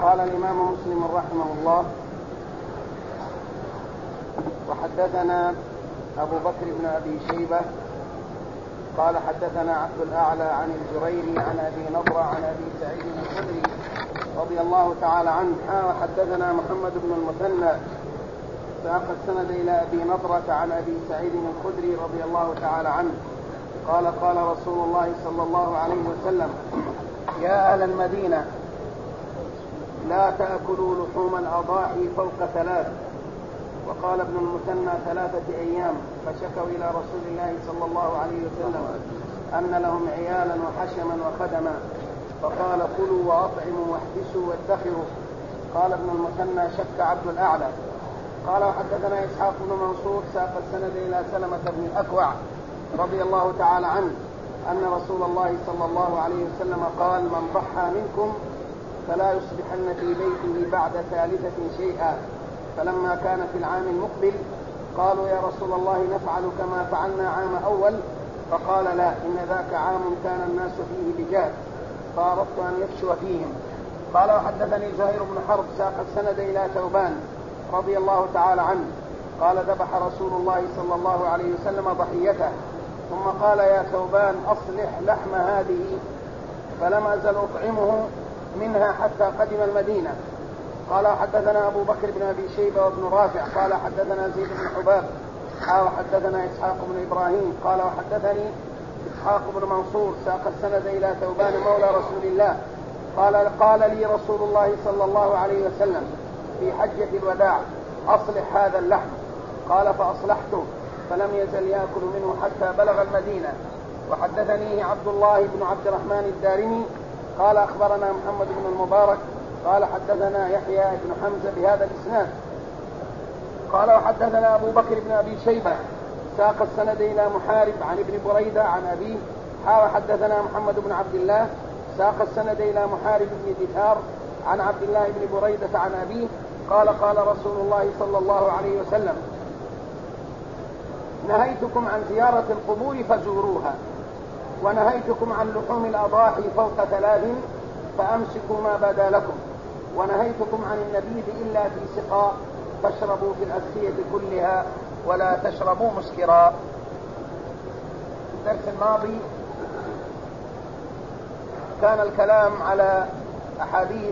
قال الإمام مسلم رحمه الله: وحدثنا أبو بكر بن أبي شيبة قال حدثنا عبد الأعلى عن الجريري عن أبي نضرة عن أبي سعيد الخدري رضي الله تعالى عنه. وحدثنا محمد بن المثنى ساق السند إلى أبي نضرة عن أبي سعيد الخدري رضي الله تعالى عنه قال: قال رسول الله صلى الله عليه وسلم: يا أهل المدينة لا تأكلوا لحوم الأضاحي فوق 3. وقال ابن المثنى 3 أيام، فشكوا إلى رسول الله صلى الله عليه وسلم أن لهم عيالا وحشما وخدما، فقال: كلوا وأطعموا واحبسوا وادخروا. قال ابن المثنى: شك عبد الأعلى. قال: وحدثنا إسحاق بن منصور ساق السند إلى سلمة بن الأكوع رضي الله تعالى عنه أن رسول الله صلى الله عليه وسلم قال: من ضحى منكم فلا يصبحن في بيته بعد 3 شيئا. فلما كان في العام المقبل قالوا: يا رسول الله نفعل كما فعلنا عام أول؟ فقال: لا، إن ذاك عام كان الناس فيه بجاد، فأردت أن يفشو فيهم. قال: وحدثني زهير بن حرب ساق السند إلى ثوبان رضي الله تعالى عنه قال: ذبح رسول الله صلى الله عليه وسلم ضحيته، ثم قال: يا ثوبان أصلح لحم هذه، فلم أزل أطعمه منها حتى قدم المدينة. قال: حدثنا أبو بكر بن أبي شيبة وابن رافع قال: حدثنا زيد بن حباب وحدثنا إسحاق بن إبراهيم قال: وحدثني إسحاق بن منصور ساق السند إلى ثوبان مولى رسول الله قال لي رسول الله صلى الله عليه وسلم في حجة الوداع: أصلح هذا اللحم. قال: فأصلحته، فلم يزل يأكل منه حتى بلغ المدينة. وحدثني عبد الله بن عبد الرحمن الدارمي قال: أخبرنا محمد بن المبارك قال: حدثنا يحيى بن حمزة بهذا الإسناد. قال: وحدثنا أبو بكر بن أبي شيبة ساق السند إلى محارب عن ابن بريدة عن أبيه. وحدثنا محمد بن عبد الله ساق السند إلى محارب بن دثار عن عبد الله بن بريدة عن أبيه قال: قال رسول الله صلى الله عليه وسلم: نهيتكم عن زيارة القبور فزوروها، ونهيتكم عن لحوم الأضاحي فوق 3 فأمسكوا ما بدا لكم، ونهيتكم عن النبيذ إلا في سقاء، فاشربوا في الأسقية كلها ولا تشربوا مسكرا. الدرس الماضي كان الكلام على أحاديث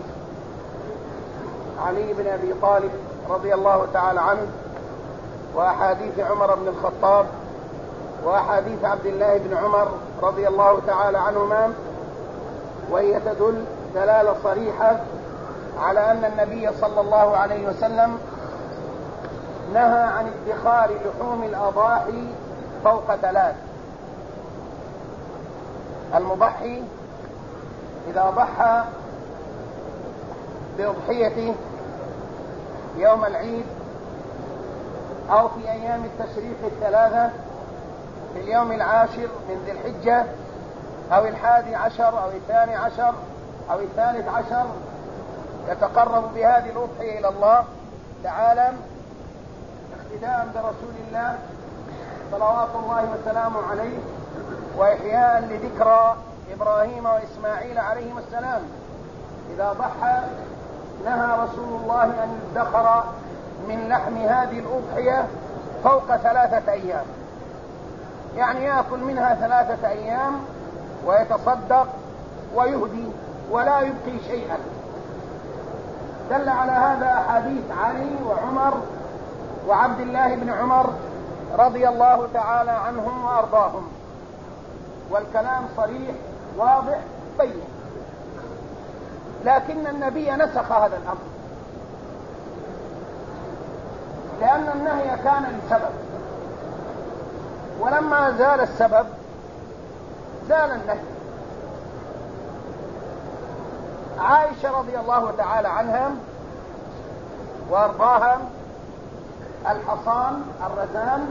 علي بن أبي طالب رضي الله تعالى عنه، وأحاديث عمر بن الخطاب، وأحاديث عبد الله بن عمر رضي الله تعالى عنهما، وهي تدل دلالة صريحة على أن النبي صلى الله عليه وسلم نهى عن ادخار لحوم الأضاحي فوق 3. المضحي إذا ضحى بأضحيته يوم العيد أو في أيام التشريق 3 في اليوم 10 من ذي الحجة أو 11 أو 12 أو 13 يتقرب بهذه الأضحية إلى الله تعالى اقتداء برسول الله صلوات الله وسلامه عليه، وإحياء لذكرى إبراهيم وإسماعيل عليهم السلام. إذا ضحى نهى رسول الله أن يدخر من لحم هذه الأضحية فوق 3 أيام، يعني يأكل منها 3 أيام ويتصدق ويهدي ولا يبقي شيئا. دل على هذا أحاديث علي وعمر وعبد الله بن عمر رضي الله تعالى عنهم وأرضاهم، والكلام صريح واضح بين. لكن النبي نسخ هذا الأمر، لأن النهي كان لسبب، ولما زال السبب زال النهي. عائشة رضي الله تعالى عنها وأرضاها الحصان الرزان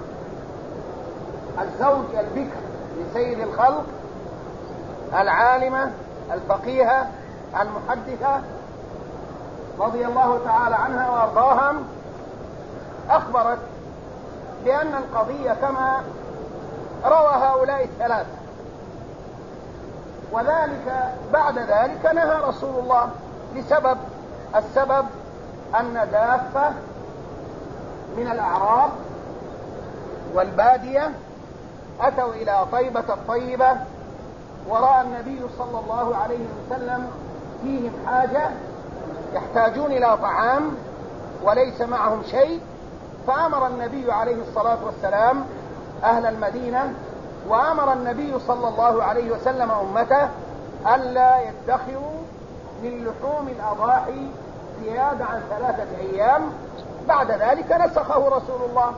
الزوج البكر لسيد الخلق العالمة الفقيهة المحدثة رضي الله تعالى عنها وأرضاها أخبرت بأن القضية كما روى هؤلاء 3، وذلك بعد ذلك نهى رسول الله لسبب، السبب أن دافة من الأعراب والبادية أتوا إلى طيبة الطيبة، ورأى النبي صلى الله عليه وسلم فيهم حاجة، يحتاجون إلى طعام وليس معهم شيء، فأمر النبي عليه الصلاة والسلام أهل المدينة، وأمر النبي صلى الله عليه وسلم أمته ألا يدخروا من لحوم الأضاحي زيادة عن 3 أيام. بعد ذلك نسخه رسول الله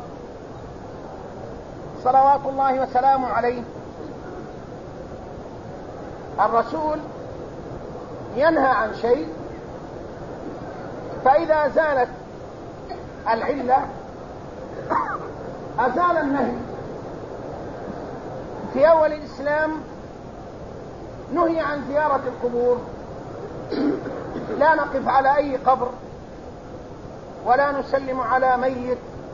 صلوات الله وسلامه عليه. الرسول ينهى عن شيء، فإذا زالت العلة أزال النهي. في أول الإسلام نهي عن زيارة القبور، لا نقف على أي قبر ولا نسلم على ميت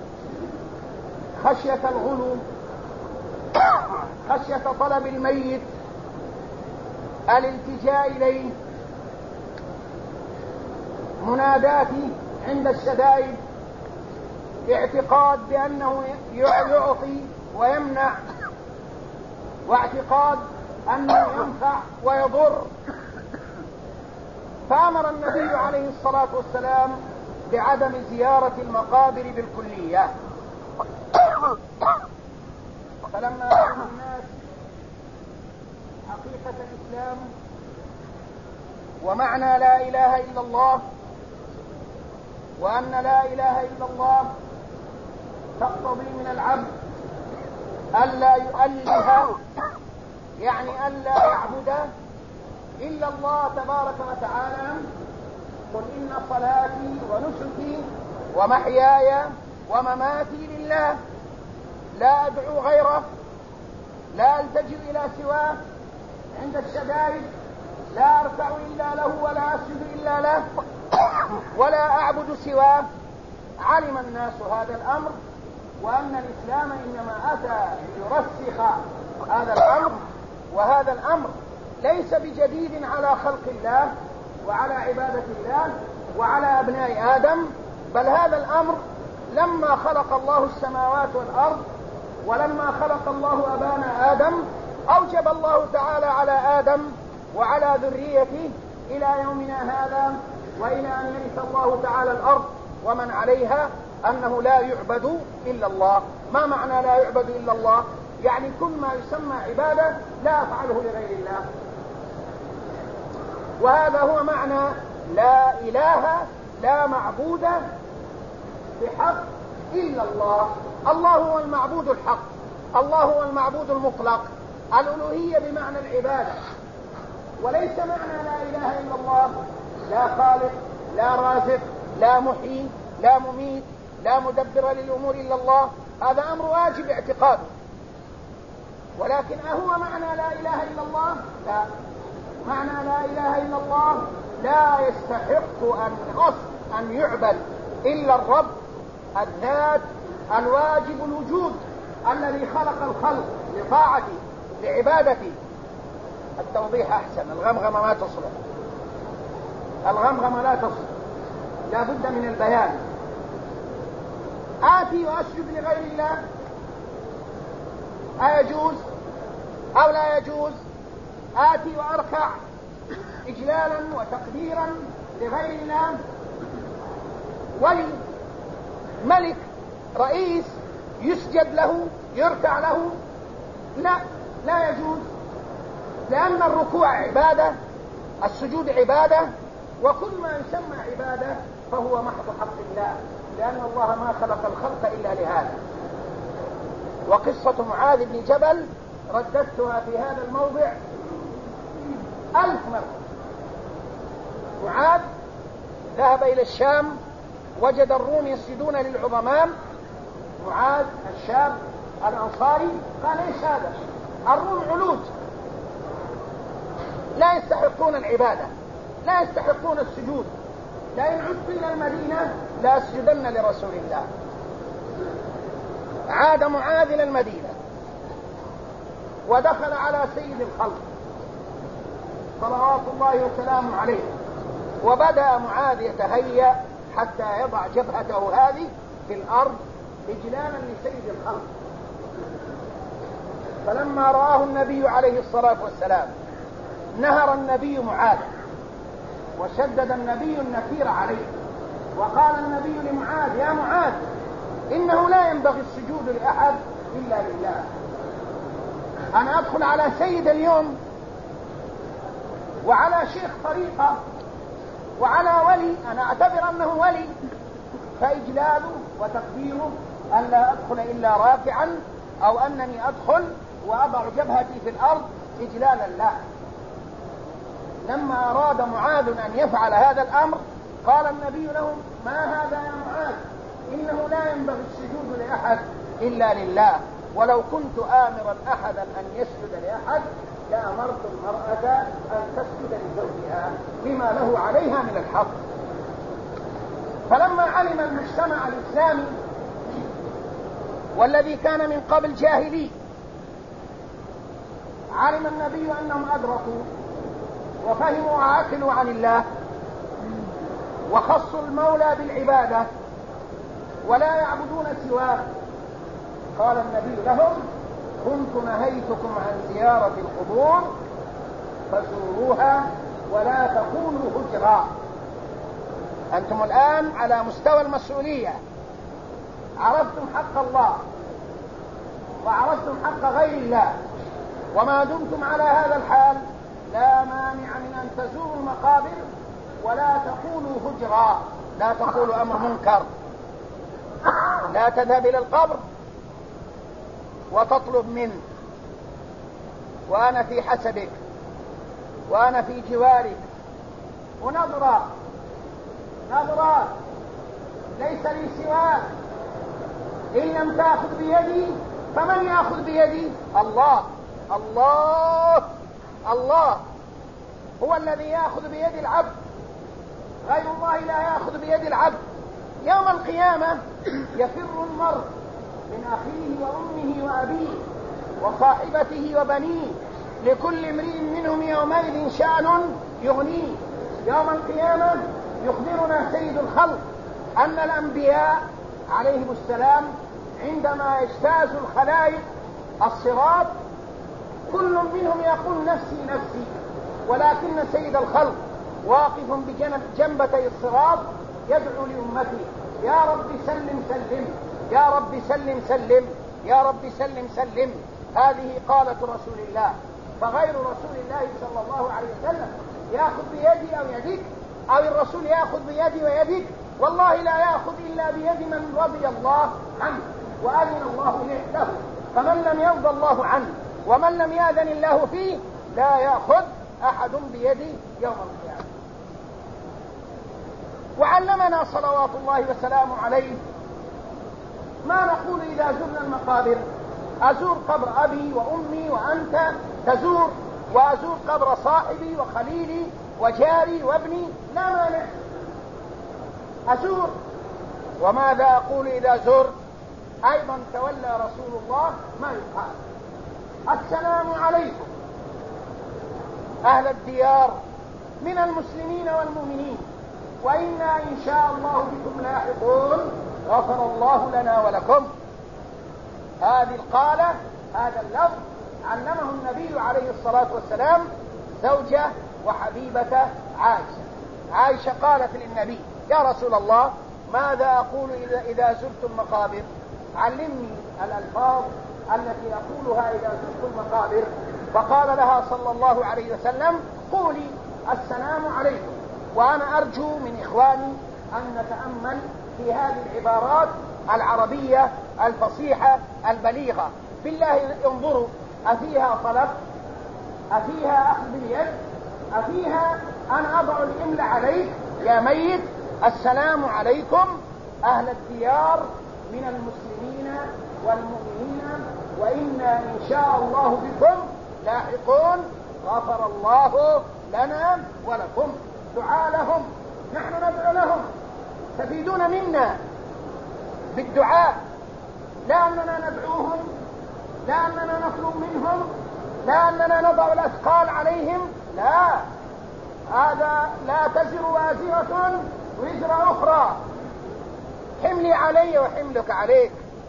خشية الغلو، خشية طلب الميت، الالتجاء إليه، مناداته عند الشدائد، اعتقاد بأنه يعطي ويمنع، واعتقاد أنه ينفع ويضر. فأمر النبي عليه الصلاة والسلام بعدم زيارة المقابر بالكلية. فلما علم الناس حقيقة الإسلام ومعنى لا إله إلا الله، وأن لا إله إلا الله تقتضي من العبد ألا يؤله، يعني ألا يعبد إلا الله تبارك وتعالى. قل إن صلاتي ونسكي ومحياي ومماتي لله لا أدعو غيره، لا ألتجئ إلى سواه عند الشدائد، لا أركع إلا له ولا أسجد إلا له ولا أعبد سواه. علم الناس هذا الأمر، وأن الإسلام إنما أتى ليرسخ هذا الأمر، وهذا الأمر ليس بجديد على خلق الله وعلى عبادة الله وعلى أبناء آدم، بل هذا الأمر لما خلق الله السماوات والأرض ولما خلق الله أبانا آدم أوجب الله تعالى على آدم وعلى ذريته إلى يومنا هذا وإلى أن يرث الله تعالى الأرض ومن عليها أنه لا يعبد إلا الله. ما معنى لا يعبد إلا الله؟ يعني كل ما يسمى عبادة لا أفعله لغير الله. وهذا هو معنى لا إله، لا معبود بحق إلا الله. الله هو المعبود الحق، الله هو المعبود المطلق، الألوهية بمعنى العبادة. وليس معنى لا إله إلا الله لا خالق، لا رازق، لا محيي، لا مميت، لا مدبر للأمور إلا الله. هذا أمر واجب اعتقاده. ولكن أهو معنى لا إله إلا الله؟ لا. معنى لا إله إلا الله لا يستحق أن يعبد إلا الرب الذات الواجب الوجود الذي خلق الخلق لطاعته لعبادته. التوضيح أحسن، الغمغمة ما تصلح، الغمغمة لا تصلح، لا بد من البيان. آتي وأسجد لغير الله أيجوز أو لا يجوز؟ آتي وأركع إجلالا وتقديرا لغير الله، ولي ملك رئيس يسجد له يركع له؟ لا، لا يجوز، لأن الركوع عبادة، السجود عبادة، وكل ما يسمى عبادة فهو محض حق الله، لأن الله ما خلق الخلق إلا لهذا. وقصة معاذ بن جبل رددتها في هذا الموضع 1000 مرة. معاذ ذهب إلى الشام، وجد الروم يسجدون للعظماء. معاذ الشاب الأنصاري قال إيش هذا؟ الروم علوج لا يستحقون العبادة، لا يستحقون السجود، لئن عدت إلى المدينة لا أسجدن لرسول الله. عاد معاذ إلى المدينة ودخل على سيد الخلق صلوات الله وسلامه عليه، وبدأ معاذ يتهيأ حتى يضع جبهته هذه في الأرض إجلالا لسيد الخلق. فلما رآه النبي عليه الصلاة والسلام نهر النبي معاذ وشدد النبي النكير عليه، وقال النبي لمعاذ: يا معاذ، إنه لا ينبغي السجود لأحد إلا لله. أنا أدخل على سيد اليوم وعلى شيخ طريقة وعلى ولي أنا أعتبر أنه ولي، فإجلاله وتقديره أن لا أدخل إلا رافعا، أو أنني أدخل وأضع جبهتي في الأرض إجلالا له. لما أراد معاذ أن يفعل هذا الأمر قال النبي له: ما هذا يا معاذ؟ إنه لا ينبغي السجود لأحد إلا لله، ولو كنت آمرا أحدا أن يسجد لأحد لأمرت المرأة أن تسجد لزوجها لما له عليها من الحق. فلما علم المجتمع الإسلامي والذي كان من قبل جاهلي، علم النبي أنهم أدركوا وفهموا وعقلوا عن الله وخصوا المولى بالعبادة ولا يعبدون سواه، قال النبي لهم: كنت نهيتكم عن زيارة القبور فزوروها ولا تكونوا هجرا. أنتم الآن على مستوى المسؤولية، عرفتم حق الله وعرفتم حق غير الله، وما دمتم على هذا الحال لا مانع من أن تزوروا المقابر ولا تقولوا هجرا، لا تقولوا أمر منكر، لا تذهب إلى القبر وتطلب منه وأنا في حسبك وأنا في جوارك، ونظرة ليس لي سواك، إن لم تأخذ بيدي فمن يأخذ بيدي؟ الله هو الذي يأخذ بيد العبد، غير الله لا يأخذ بيد العبد. يوم القيامة يفر المرء من أخيه وأمه وأبيه وصاحبته وبنيه، لكل امرئ منهم يومئذ شأن يغنيه. يوم القيامة يخبرنا سيد الخلق أن الأنبياء عليهم السلام عندما يجتاز الخلائق الصراط كل منهم يقول نفسي نفسي، ولكن سيد الخلق واقف بجنبتي الصراط يدعو لأمته: يا رب سلم سلم، يا رب سلم سلم، يا رب سلم سلم. هذه قالة رسول الله، فغير رسول الله صلى الله عليه وسلم يأخذ بيدي أو يدك، أو الرسول يأخذ بيدي ويدك، والله لا يأخذ إلا بيد من رضي الله عنه وأذن الله له. فمن لم يرضى الله عنه ومن لم يأذن الله فيه لا يأخذ أحد بيدي يوم القيامة. وعلمنا صلوات الله وسلامه عليه ما نقول إذا زرنا المقابر: أزور قبر أبي وأمي وأنت تزور، وأزور قبر صاحبي وخليلي وجاري وابني، لا مانع أزور. وماذا أقول إذا زرت؟ أيضا تولى رسول الله ما يقال: السلام عليكم أهل الديار من المسلمين والمؤمنين، وإنا إن شاء الله بكم لاحقون، غفر الله لنا ولكم. هذه القالة، هذا اللفظ علمه النبي عليه الصلاة والسلام زوجة وحبيبة عائشة قالت للنبي: يا رسول الله، ماذا أقول إذا زرت المقابر؟ علمني الألفاظ التي أقولها إذا زرت المقابر. فقال لها صلى الله عليه وسلم: قولي السلام عليكم. وأنا أرجو من إخواني أن نتأمل في هذه العبارات العربية الفصيحة البليغة. بالله انظروا، أفيها طلب؟ أفيها أخذ باليد؟ أفيها أن أضع الإمل عليك يا ميت؟ السلام عليكم أهل الديار من المسلمين والمؤمنين، وإنا إن شاء الله بكم لاحقون، غفر الله لنا ولكم. دعاء لهم، نحن ندعو لهم، تفيدون منا بالدعاء، لا أننا ندعوهم، لا أننا نطلب منهم، لا أننا نضع الأثقال عليهم، لا، هذا لا تزر وازرة وزر أخرى، حملي علي وحملك عليك.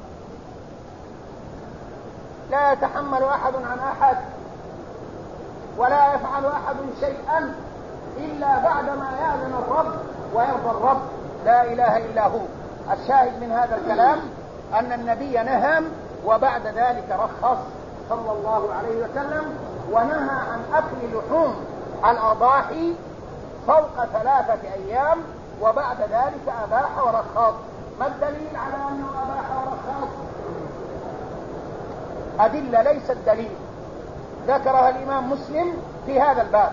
لا يتحمل أحد عن أحد، ولا يفعل أحد شيئا إلا بعدما يأذن الرب ويرضى الرب، لا إله إلا هو. الشاهد من هذا الكلام أن النبي نهى وبعد ذلك رخص صلى الله عليه وسلم، ونهى عن أكل لحوم الأضاحي فوق 3 أيام، وبعد ذلك أباح ورخص. ما الدليل على أنه أباح ورخص؟ أدلة ليست دليل ذكرها الإمام مسلم في هذا الباب: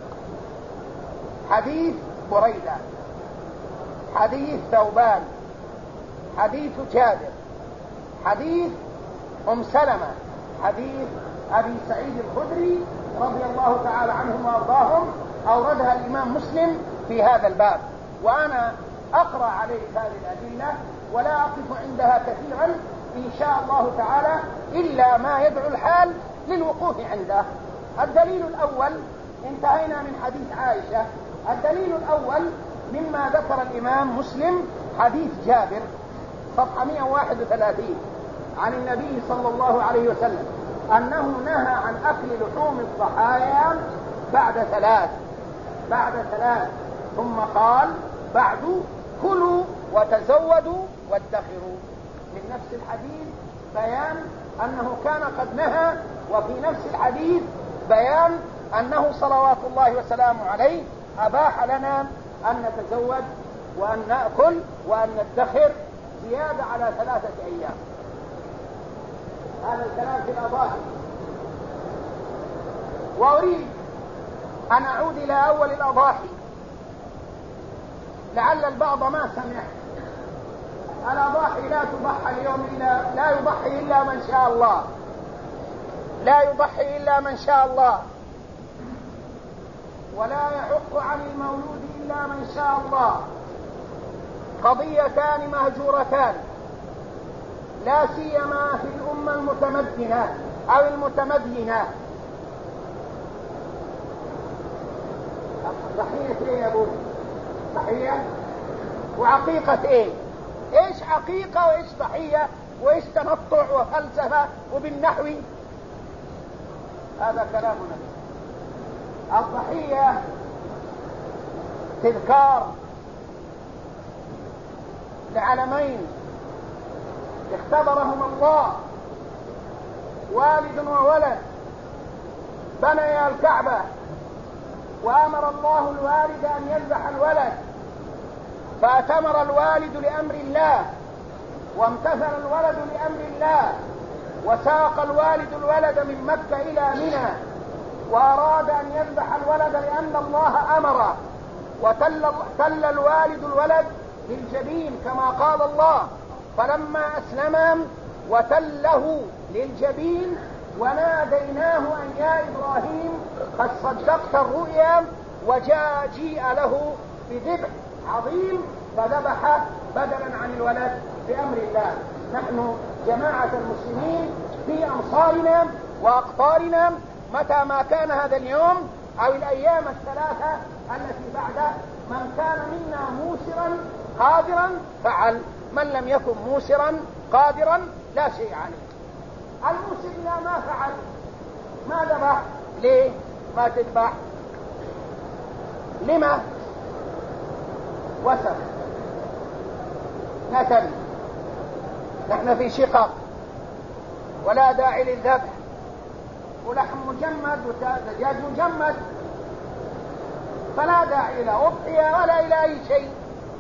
حديث بريدة، حديث ثوبان، حديث جابر، حديث أم سلمة، حديث أبي سعيد الخدري رضي الله تعالى عنهم وأرضاهم، أوردها الإمام مسلم في هذا الباب. وأنا أقرأ عليك هذه الأدلة ولا أقف عندها كثيرا إن شاء الله تعالى إلا ما يدعو الحال للوقوف عنده. الدليل الأول، انتهينا من حديث عائشة. الدليل الأول مما ذكر الإمام مسلم حديث جابر صفحة 131 عن النبي صلى الله عليه وسلم أنه نهى عن أكل لحوم الضحايا بعد 3 ثم قال: بعد كلوا وتزودوا وادخروا. من نفس الحديث بيان أنه كان قد نهى، وفي نفس الحديث بيان أنه صلوات الله وسلامه عليه أباح لنا أن نتزود وأن نأكل وأن ندخر زيادة على 3 أيام. هذا الكلام في الأضاحي. وأريد أن أعود إلى أول الأضاحي لعل البعض ما سمع. الأضاحي لا تضحى اليوم لا يضحي إلا من شاء الله، لا يضحي إلا من شاء الله، ولا يحق عن المولود إلا من شاء الله. قضيتان مهجورتان، لا سيما في الأمة المتمدنة أو المتمدينة. ضحية ايه يا ابو؟ ضحية وعقيقة ايه؟ ايش عقيقة وايش ضحية وايش تنطع وفلسفة وبالنحو؟ هذا كلامنا. الضحية تذكار لعلمين اختبرهم الله، والد وولد، بنيا الكعبة، وأمر الله الوالد أن يذبح الولد، فأتمر الوالد لأمر الله وامتثل الولد لأمر الله، وساق الوالد الولد من مكة إلى منى، وأراد أن يذبح الولد لأن الله أمره، وتل الوالد الولد للجبين كما قال الله: فلما أسلما وتله للجبين وناديناه أن يا إبراهيم قد صدقت الرؤيا، جيء له بذبح عظيم فذبح بدلا عن الولد بأمر الله. نحن جماعة المسلمين في أمصارنا وأقطارنا متى ما كان هذا اليوم أو الأيام 3 التي بعده، من كان منا موسرا قادرا فعل، من لم يكن موسرا قادرا لا شيء عليه. الموسر إذا ما فعل ما ذبح، ليه ما تذبح؟ لما؟ وسخ نتن، نحن في شقاق ولا داعي للذبح، ولحم مجمد ودجاج مجمد، فلا داعي لا أضحية ولا إلى أي شيء.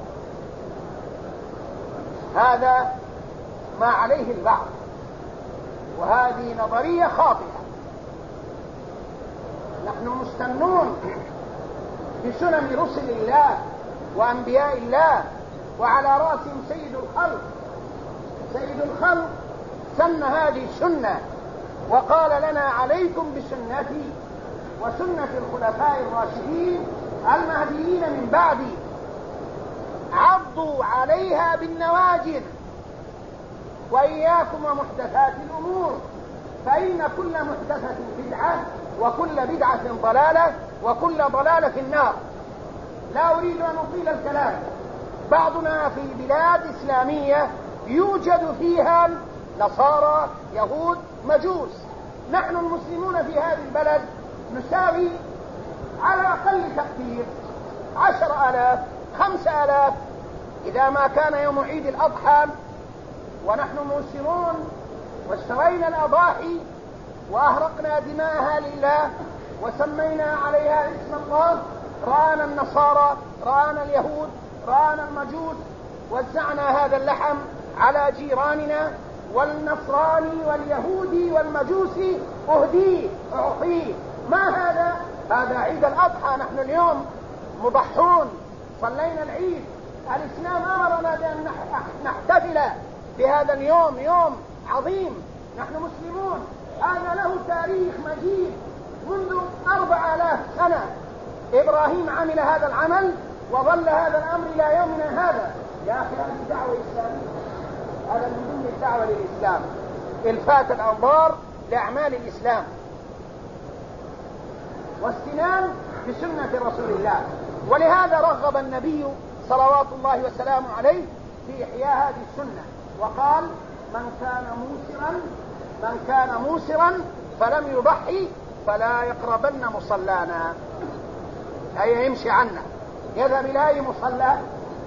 هذا ما عليه البعض، وهذه نظرية خاطئة. نحن مستنون بسنن رسل الله وأنبياء الله، وعلى رأسهم سيد الخلق. سيد الخلق سن هذه السنة وقال لنا: عليكم بسنتي وسنة الخلفاء الراشدين المهديين من بعدي، عضوا عليها بالنواجذ، وإياكم ومحدثات الأمور، فإن كل محدثة بدعة وكل بدعة ضلالة وكل ضلالة في النار. لا أريد أن أطيل الكلام. بعضنا في بلاد إسلامية يوجد فيها نصارى، يهود، مجوس. نحن المسلمون في هذه البلد نساوي على أقل تقدير 10,000 5,000 إذا ما كان يوم عيد الأضحى، ونحن موسرون واشترينا الأضاحي وأهرقنا دماءها لله وسمينا عليها اسم الله. رآنا النصارى، رآنا اليهود، رآنا المجوس، وزعنا هذا اللحم على جيراننا، والنصراني واليهودي والمجوسي أهديه أعطيه. ما هذا؟ هذا عيد الأضحى، نحن اليوم مضحون، صلينا العيد. الإسلام أمرنا بأن نحتفل بهذا اليوم، يوم عظيم. نحن مسلمون، هذا له تاريخ مجيد منذ 4,000 سنة. إبراهيم عمل هذا العمل وظل هذا الأمر إلى يومنا هذا. يا أخي هذه دعوة إسلامية، هذا من ضمن الدعوة للإسلام، إلفات الأنظار لأعمال الإسلام واستنان بسنة رسول الله. ولهذا رغب النبي صلوات الله وسلامه عليه في إحياء هذه السنة، وقال: من كان موسرا فلم يضحي فلا يقربن مصلانا، أي يمشي عنا، يذهب إلى أي مصلى.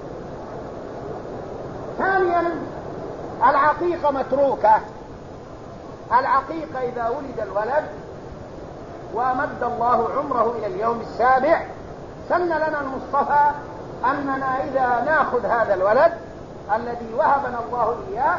ثانيا، العقيقة متروكة. العقيقة إذا ولد الولد وأمد الله عمره إلى اليوم 7 سن لنا المصطفى أننا إذا نأخذ هذا الولد الذي وهبنا الله إياه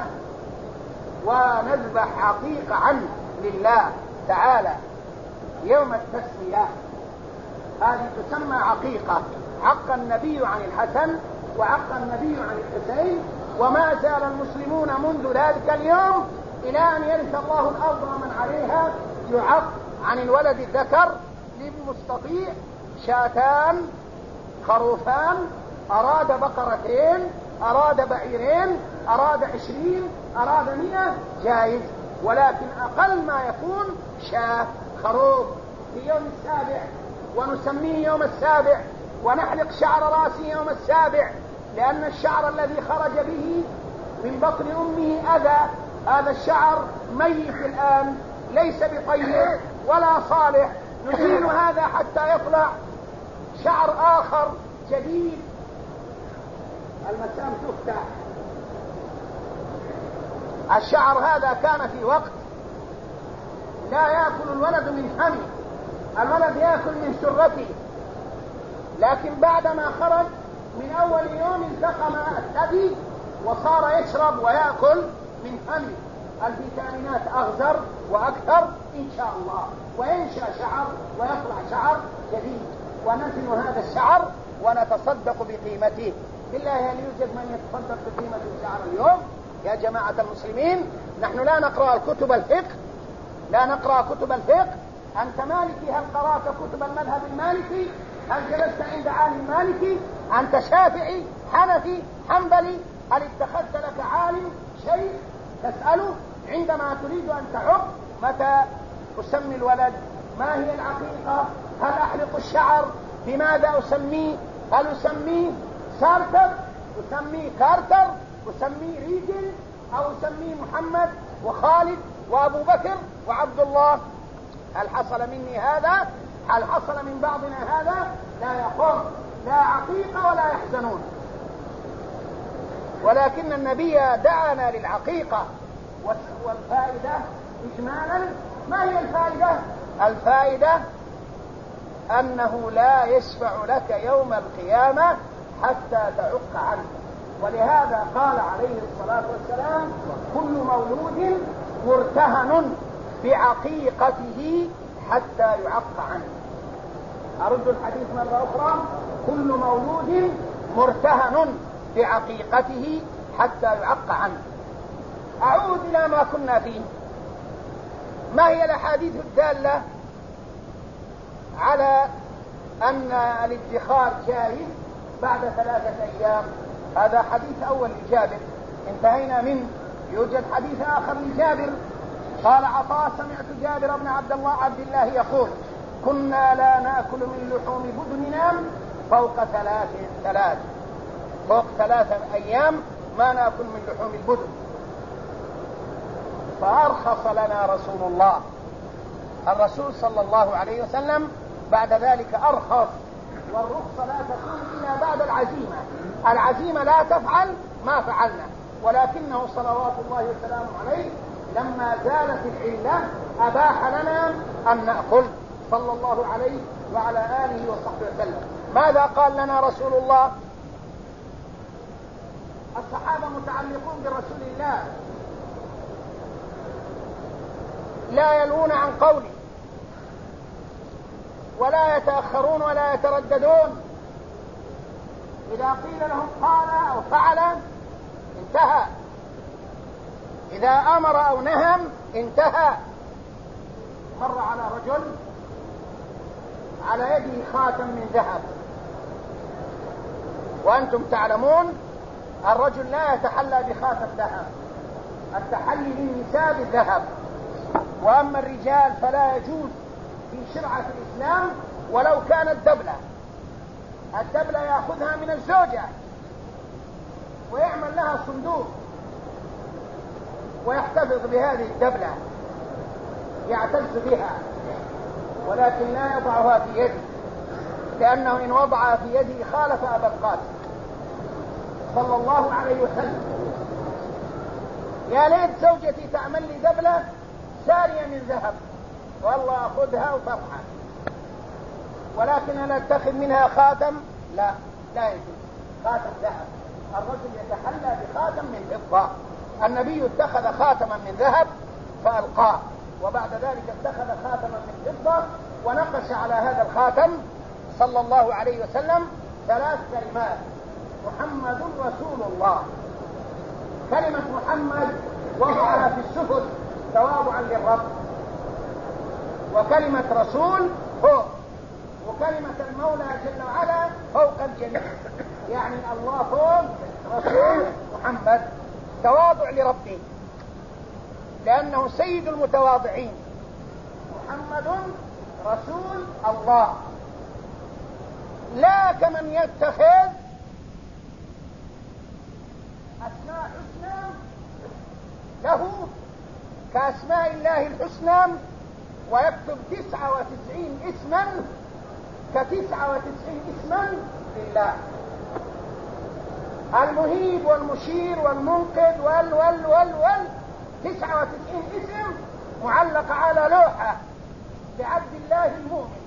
ونذبح عقيقة عنه لله تعالى يوم التسمية. هذه تسمى عقيقة. عق النبي عن الحسن وعق النبي عن الحسين، وما زال المسلمون منذ ذلك اليوم إلى أن يرث الله الأرض ومن عليها يعق عن الولد الذكر للمستطيع 2 خروفان، أراد 2 أراد بعيرين، أراد 20، أراد 100 جائز، ولكن أقل ما يكون 1 خروف في يوم 7. ونسميه يوم 7 ونحلق شعر رأسه يوم 7، لأن الشعر الذي خرج به من بطن أمه أذى. هذا الشعر ميت الآن، ليس بطيب ولا صالح. نزيل هذا حتى يطلع شعر آخر جديد. المسام تفتح. الشعر هذا كان في وقت لا يأكل الولد من فمه، الولد يأكل من سرته، لكن بعدما خرج من أول يوم التقم الثدي وصار يشرب ويأكل من فمه. الفيتامينات أغزر وأكثر إن شاء الله، وينشأ شعر ويطلع شعر جديد، ونزن هذا الشعر ونتصدق بقيمته. بالله هل يوجد من يتصدق بقيمة الشعر اليوم؟ يا جماعة المسلمين، نحن لا نقرأ كتب الفقه، لا نقرأ كتب الفقه. أنت مالكي، هل قرأت كتب المذهب المالكي؟ هل جلست عند عالم مالكي؟ أنت شافعي، حنفي، حنبلي؟ هل اتخذت لك عالم شيء تسأله عندما تريد أن تعق؟ متى أسمي الولد؟ ما هي العقيقة؟ هل أحلق الشعر؟ بماذا أسميه؟ هل أسميه سارتر؟ أسميه كارتر؟ أسميه ريجل؟ أو أسميه محمد وخالد وأبو بكر وعبد الله؟ هل حصل مني هذا؟ هل حصل من بعضنا هذا؟ لا يقوم، لا عقيقة ولا يحزنون. ولكن النبي دعانا للعقيقة. والفائدة إجمالا، ما هي الفائدة؟ الفائدة أنه لا يشفع لك يوم القيامة حتى تعق عنه. ولهذا قال عليه الصلاة والسلام: كل مولود مرتهن بعقيقته حتى يعق عنه. أرد الحديث مرة أخرى: كل مولود مرتهن بعقيقته حتى يعق عنه. أعود إلى ما كنا فيه. ما هي الأحاديث الدالة على أن الادخار جائز بعد 3 أيام؟ هذا حديث أول لجابر انتهينا منه. يوجد حديث آخر لجابر. قال عطاء: سمعت جابر بن عبد الله يقول: كنا لا نأكل من لحوم بدننا فوق ثلاثة أيام ما نأكل من لحوم البدن. فأرخص لنا رسول الله، الرسول صلى الله عليه وسلم بعد ذلك أرخص. والرخصة لا تكون إلا بعد العزيمة، العزيمة لا تفعل ما فعلنا، ولكنه صلوات الله وسلامه عليه لما زالت العلة أباح لنا أن نأكل صلى الله عليه وعلى آله وصحبه وسلم. ماذا قال لنا رسول الله؟ الصحابة متعلقون برسول الله لا يلوون عن قوله ولا يتأخرون ولا يترددون. إذا قيل لهم قال أو فعل انتهى، إذا أمر أو نهى انتهى. مر على رجل على يده خاتم من ذهب، وأنتم تعلمون الرجل لا يتحلى بخاتم ذهب، التحلي للنساء بالذهب، وأما الرجال فلا يجوز في شرعة الإسلام ولو كانت دبلة. الدبلة يأخذها من الزوجة ويعمل لها صندوق ويحتفظ بهذه الدبلة يعتز بها، ولكن لا يضعها في يده، لأنه إن وضعها في يده خالف أبا القاسم صلى الله عليه وسلم. يا ليت زوجتي تعمل لي دبلة سارية من ذهب والله أخذها وتضحك، ولكن أنا أتخذ منها خاتم لا يجوز. خاتم ذهب، الرجل يتحلى بخاتم من فضة. النبي اتخذ خاتما من ذهب فألقاه، وبعد ذلك اتخذ خاتما من فضة ونقش على هذا الخاتم صلى الله عليه وسلم 3 كلمات: محمد رسول الله. كلمة محمد وضعها في السفل تواضعا للرب، وكلمة رسول فوق، وكلمة المولى جل وعلا فوق الجميع، يعني الله فوق رسول محمد، تواضع لربه لأنه سيد المتواضعين. محمد رسول الله، لا كمن يتخذ أسماء حسنى له كأسماء الله الحسنى ويكتب 99 اسما ك99 اسما لله. المهيب والمشير والمنقذ وال 99 اسم معلق على لوحة لعبد الله المؤمن.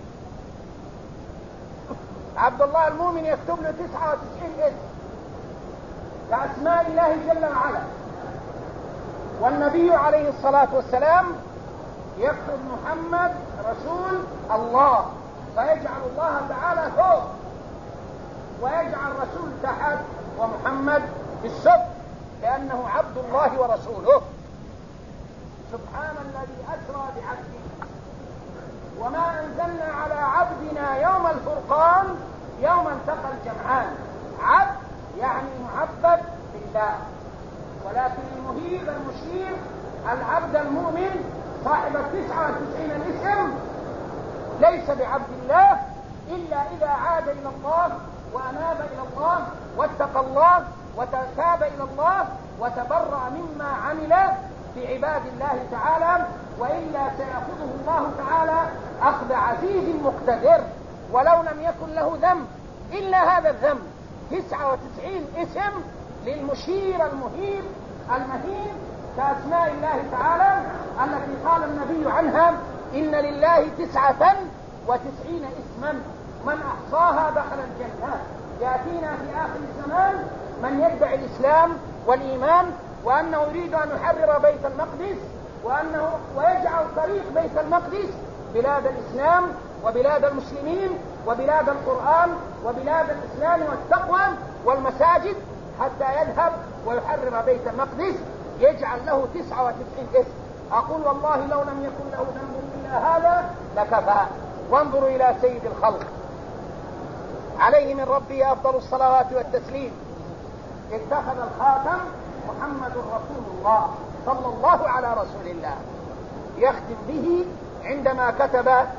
عبد الله المؤمن يكتب له 99 اسم كأسماء الله جل وعلا. والنبي عليه الصلاة والسلام يكتب محمد رسول الله، فيجعل الله تعالى فوق ويجعل رسول تحت ومحمد في السفل، لأنه عبد الله ورسوله. سبحان الذي أسرى بعبده وما أنزلنا على عبدنا يوم الفرقان يوم التقى الجمعان. عبد يعني معبد بالله، ولكن المهيب المشير العبد المؤمن صاحب 99 الاسم ليس بعبد الله إلا إذا عاد إلى الله وأناب إلى الله واتقى الله وتاب إلى الله وتبرأ مما عمل في عباد الله تعالى، وإلا سيأخذه الله تعالى أخذ عزيز مقتدر ولو لم يكن له ذنب إلا هذا الذنب. 99 اسم للمشير المهيب المهين كأسماء الله تعالى التي قال النبي عنها: إن لله 99 اسما من أحصاها دخل الجنة. يأتينا في آخر الزمان من يدعي الإسلام والإيمان وأنه يريد أن يحرر بيت المقدس ويجعل طريق بيت المقدس بلاد الإسلام وبلاد المسلمين وبلاد القرآن وبلاد الإسلام والتقوى والمساجد، حتى يذهب ويحرر بيت المقدس يجعل له 99 اسم. أقول والله لو لم يكن له ذنب إلا هذا لكفى. وانظروا إلى سيد الخلق عليه من ربه أفضل الصلوات والتسليم، اتخذ الخاتم محمد رسول الله صلى الله على رسول الله يختم به عندما كتب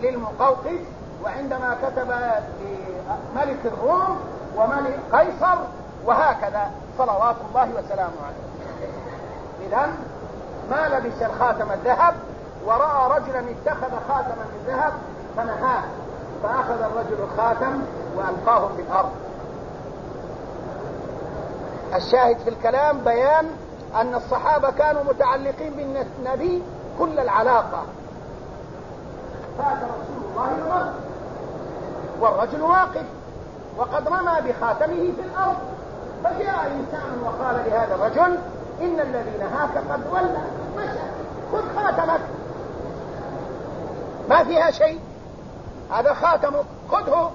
للمقوقس، وعندما كتب لملك الروم وملك قيصر، وهكذا صلوات الله وسلامه عليه. إذن ما لبس الخاتم الذهب، ورأى رجلا اتخذ خاتما من ذهب فنهاه، فأخذ الرجل الخاتم وألقاه في الأرض. الشاهد في الكلام بيان أن الصحابة كانوا متعلقين بالنبي كل العلاقة. فات رسول الله الرجل والرجل واقف وقد رمى بخاتمه في الأرض، فجاء إنسان وقال لهذا الرجل: إن الذي نهاك قد ولى مشى، خذ خاتمك، ما فيها شيء، هذا خاتمك خذه.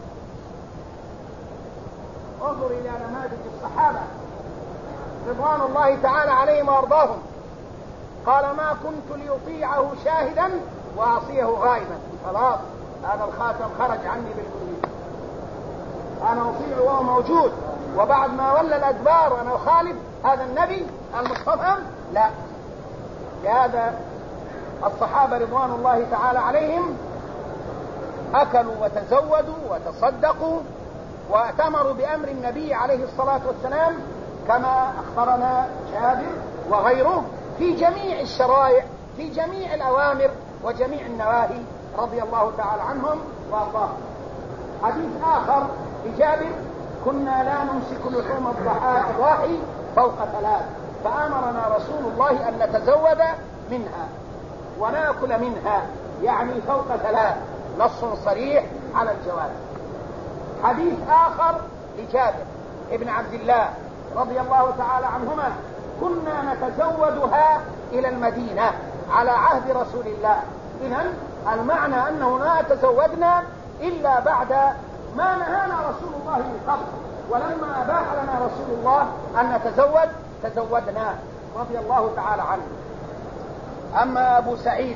انظر إلى نماذج الصحابة رضوان الله تعالى عليهم وارضاهم. قال: ما كنت ليطيعه شاهدا وأعصيه غائبا. خلاص هذا الخاتم خرج عني بالكلية، أنا أطيع وهو موجود، وبعد ما ولى الأدبار أنا أخالف هذا النبي المصطفى؟ لا. لهذا الصحابة رضوان الله تعالى عليهم أكلوا وتزودوا وتصدقوا وأتمروا بأمر النبي عليه الصلاة والسلام، كما أخبرنا جابر وغيره في جميع الشرائع، في جميع الأوامر وجميع النواهي، رضي الله تعالى عنهم وأرضاهم. حديث آخر لجابر: كنا لا نمسك لحوم الضحى فوق 3، فأمرنا رسول الله أن نتزود منها ونأكل منها، يعني فوق 3، نص صريح على الجواز. حديث آخر لجابر ابن عبد الله رضي الله تعالى عنهما: كنا نتزودها إلى المدينة على عهد رسول الله. إذن المعنى أنه لا تزودنا إلا بعد ما نهانا رسول الله من قبل، ولما أباح لنا رسول الله أن نتزود تزودنا، رضي الله تعالى عنه. أما أبو سعيد،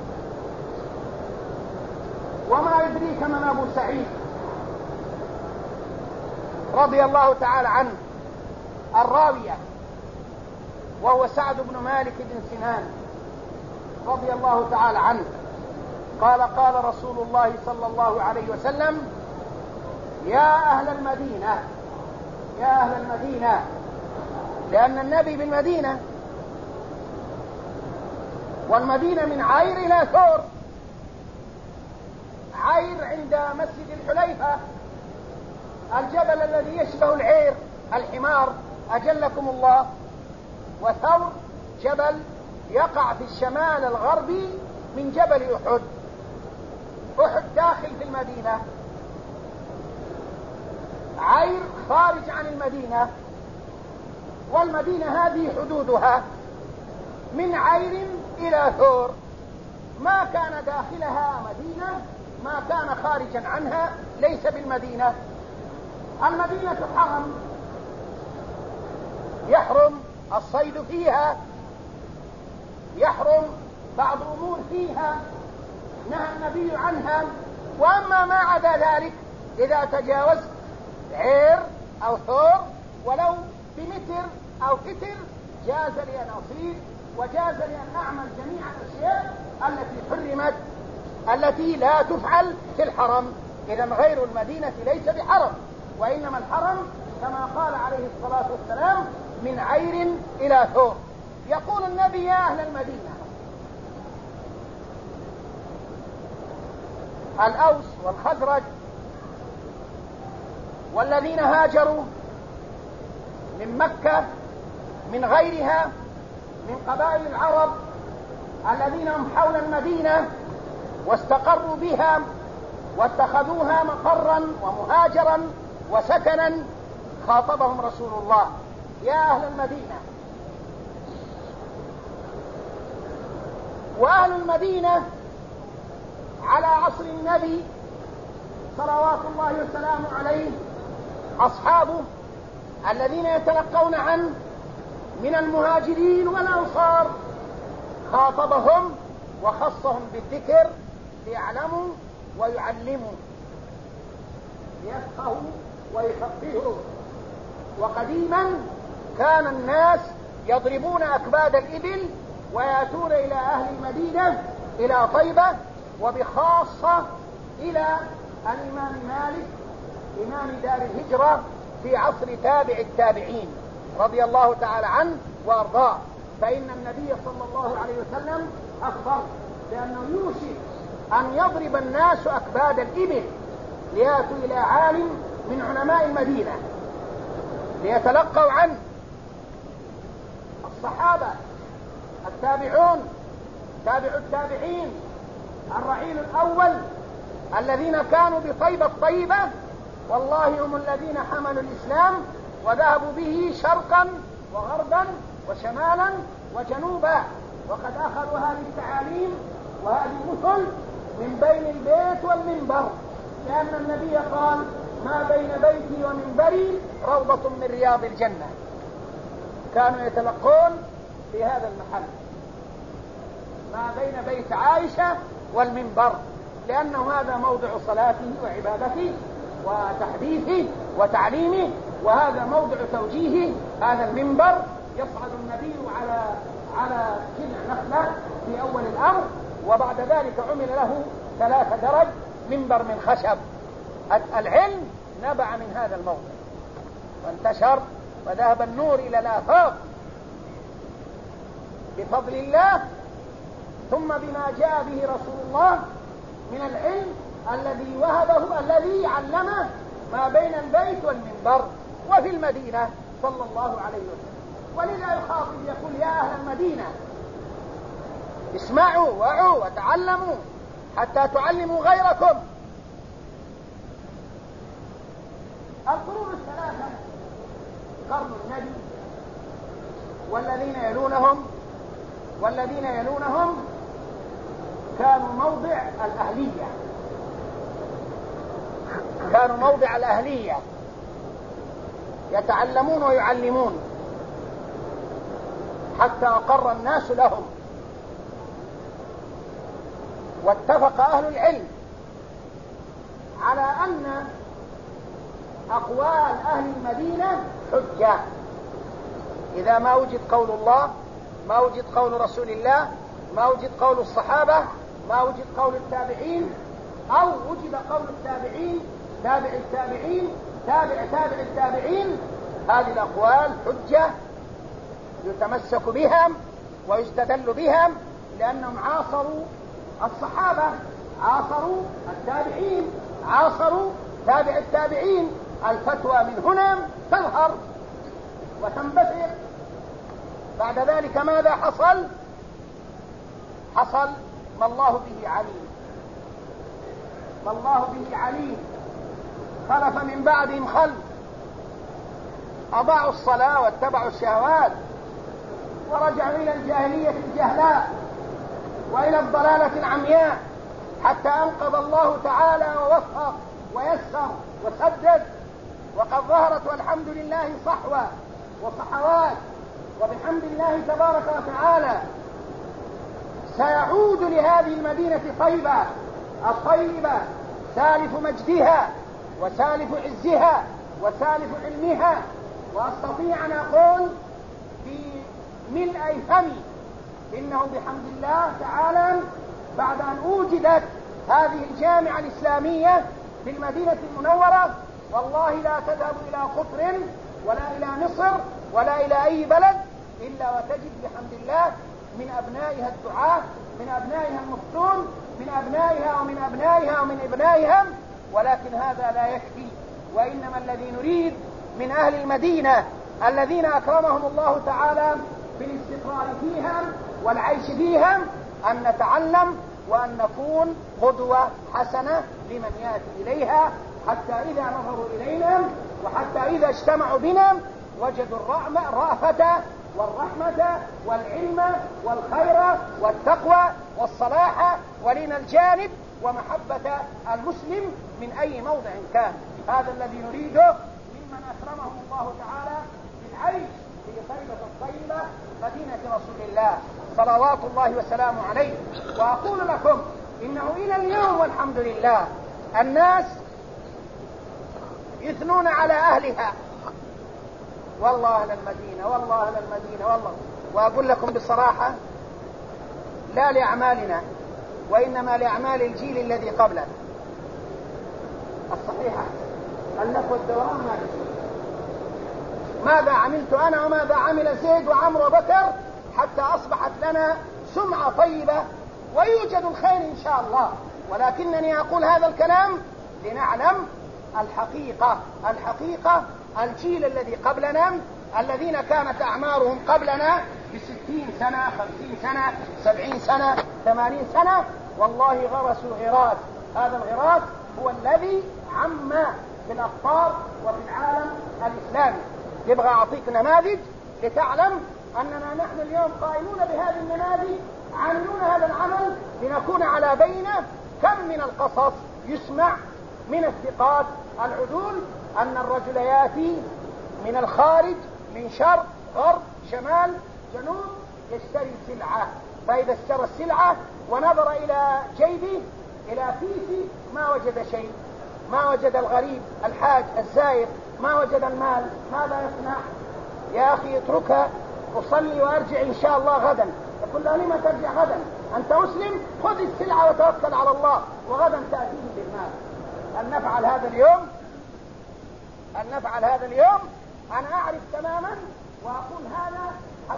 وما يدريك من أبو سعيد رضي الله تعالى عنه؟ الراوية، وهو سعد بن مالك بن سنان رضي الله تعالى عنه. قال: قال رسول الله صلى الله عليه وسلم: يا أهل المدينة، يا أهل المدينة، لأن النبي بالمدينة، والمدينة من عير إلى ثور. عير عند مسجد الحليفة، الجبل الذي يشبه العير الحمار أجلكم الله، وثور جبل يقع في الشمال الغربي من جبل أحد. أحد داخل في المدينة، عير خارج عن المدينة، والمدينة هذه حدودها من عير إلى ثور، ما كان داخلها مدينة، ما كان خارجا عنها ليس بالمدينة. المدينة حرم، يحرم الصيد فيها، يحرم بعض الأمور فيها، نهى النبي عنها. وأما ما عدا ذلك، إذا تجاوزت عير أو ثور ولو بمتر أو كتر، جاز لي أن أصيد، وجاز لي أن أعمل جميع الأشياء التي حرمت، التي لا تفعل في الحرم. إذا غير المدينة ليس بحرم، وإنما الحرم كما قال عليه الصلاة والسلام: من عير إلى ثور. يقول النبي: يا أهل المدينة، الأوس والخزرج والذين هاجروا من مكة من غيرها من قبائل العرب الذين هم حول المدينة واستقروا بها واتخذوها مقرا ومهاجرا وسكنا، خاطبهم رسول الله: يا أهل المدينة. وأهل المدينة على عصر النبي صلوات الله وسلامه عليه أصحابه الذين يتلقون عنه من المهاجرين والأنصار، خاطبهم وخصهم بالذكر ليعلموا ويعلموا، ليفقهوا ويفقهوا. وقديما كان الناس يضربون أكباد الإبل ويأتون إلى أهل المدينة إلى طيبة، وبخاصة إلى الإمام مالك إمام دار الهجرة في عصر تابع التابعين رضي الله تعالى عنه وأرضاه، فإن النبي صلى الله عليه وسلم أخبر بأنه يوشك أن يضرب الناس أكباد الإبل ليأتوا إلى عالم من علماء المدينة ليتلقوا عنه. الصحابة التابعون تابع التابعين الرعيل الأول الذين كانوا بطيبة الطيبة والله هم الذين حملوا الإسلام وذهبوا به شرقا وغربا وشمالا وجنوبا، وقد أخذوا هذه التعاليم وهذه المثل من بين البيت والمنبر، لأن النبي قال ما بين بيتي ومنبري روضة من رياض الجنة. كانوا يتلقون في هذا المحل ما بين بيت عائشة والمنبر، لأنه هذا موضع صلاته وعبادته وتحديثه وتعليمه، وهذا موضع توجيهه. هذا المنبر يصعد النبي على جذع نخلة في أول الأمر، وبعد ذلك عمل له 3 درج منبر من خشب. العلم نبع من هذا الموضع وانتشر وذهب النور إلى الآفاق بفضل الله، ثم بما جاء به رسول الله من العلم الذي وهبه الذي علمه ما بين البيت والمنبر وفي المدينة صلى الله عليه وسلم. ولذا يخاطب يقول يا أهل المدينة اسمعوا وعوا وتعلموا حتى تعلموا غيركم. القرون الثلاثة قرن النبي والذين يلونهم والذين يلونهم كانوا موضع الأهلية، كانوا موضع الأهلية، يتعلمون ويعلمون حتى أقر الناس لهم. واتفق أهل العلم على أن أقوال أهل المدينة حجة إذا ما وجد قول الله، ما وجد قول رسول الله، ما وجد قول الصحابة، ما وجد قول التابعين، أو وجد قول التابعين تابع التابعين تابع التابعين، هذه الأقوال حجة يتمسك بها ويستدل بها، لأنهم عاصروا الصحابة، عاصروا التابعين، عاصروا تابع التابعين. الفتوى من هنا تظهر وتنبثق. بعد ذلك ماذا حصل؟ حصل ما الله به عليم، ما الله به عليم. خلف من بعدهم خلف أضاعوا الصلاة واتبعوا الشهوات ورجعوا إلى الجاهلية الجهلاء وإلى الضلالة العمياء، حتى أنقذ الله تعالى ووفق ويسر وسدد، وقد ظهرت والحمد لله صحوة وصحوات، وبحمد الله تبارك وتعالى سيعود لهذه المدينة طيبة الطيبة سالف مجدها وسالف عزها وسالف علمها. وأستطيع أن أقول في ملء فمي إنه بحمد الله تعالى بعد أن أوجدت هذه الجامعة الإسلامية في المدينة المنورة، والله لا تذهب إلى قطر ولا إلى مصر ولا إلى أي بلد إلا وتجد بحمد الله من أبنائها الدعاة، من أبنائها المفتون، من أبنائها ومن أبنائها ومن أبنائها. ولكن هذا لا يكفي، وإنما الذي نريد من أهل المدينة الذين أكرمهم الله تعالى بالاستقرار فيها والعيش فيها أن نتعلم وأن نكون قدوة حسنة لمن يأتي إليها، حتى إذا نظروا إلينا وحتى إذا اجتمعوا بنا وجدوا الرأفة والرحمة والعلم والخير والتقوى والصلاح ولين الجانب ومحبة المسلم من أي موضع كان. هذا الذي نريده ممن أكرمهم الله تعالى بالعيش في طيبة الطيبة مدينة رسول الله صلوات الله وسلامه عليه. وأقول لكم إنه إلى اليوم والحمد لله الناس يثنون على أهلها، والله أهل المدينة والله أهل المدينة والله. وأقول لكم بصراحة لا لأعمالنا وإنما لأعمال الجيل الذي قبلنا. الصحيحة اللف والدوران ماذا عملت أنا وماذا عمل زيد وعمرو وبكر حتى أصبحت لنا سمعة طيبة ويوجد الخير إن شاء الله. ولكنني أقول هذا الكلام لنعلم الحقيقة الجيل الذي قبلنا الذين كانت أعمارهم قبلنا ب60 سنة 50 سنة 70 سنة 80 سنة والله غرسوا غراس. هذا الغراس هو الذي عم في الأقطار وفي العالم الإسلامي. يبغى أعطيك نماذج لتعلم أننا نحن اليوم قائمون بهذه النماذج عاملون هذا العمل لنكون على بينة. كم من القصص يسمع من الثقات العدول أن الرجل يأتي من الخارج من شرق غرب شمال جنوب يشتري سلعة، فإذا اشترى السلعة ونظر إلى جيبه إلى كيسه ما وجد شيء، ما وجد الغريب الحاج الزائر ما وجد المال، ماذا يصنع؟ يا أخي اتركها أصلي وأرجع إن شاء الله غدا. يقول له لما ترجع غدا؟ أنت مسلم، خذ السلعة وتوكل على الله وغدا تأتيه بالمال. أن نفعل هذا اليوم أنا أعرف تماما وأقول هذا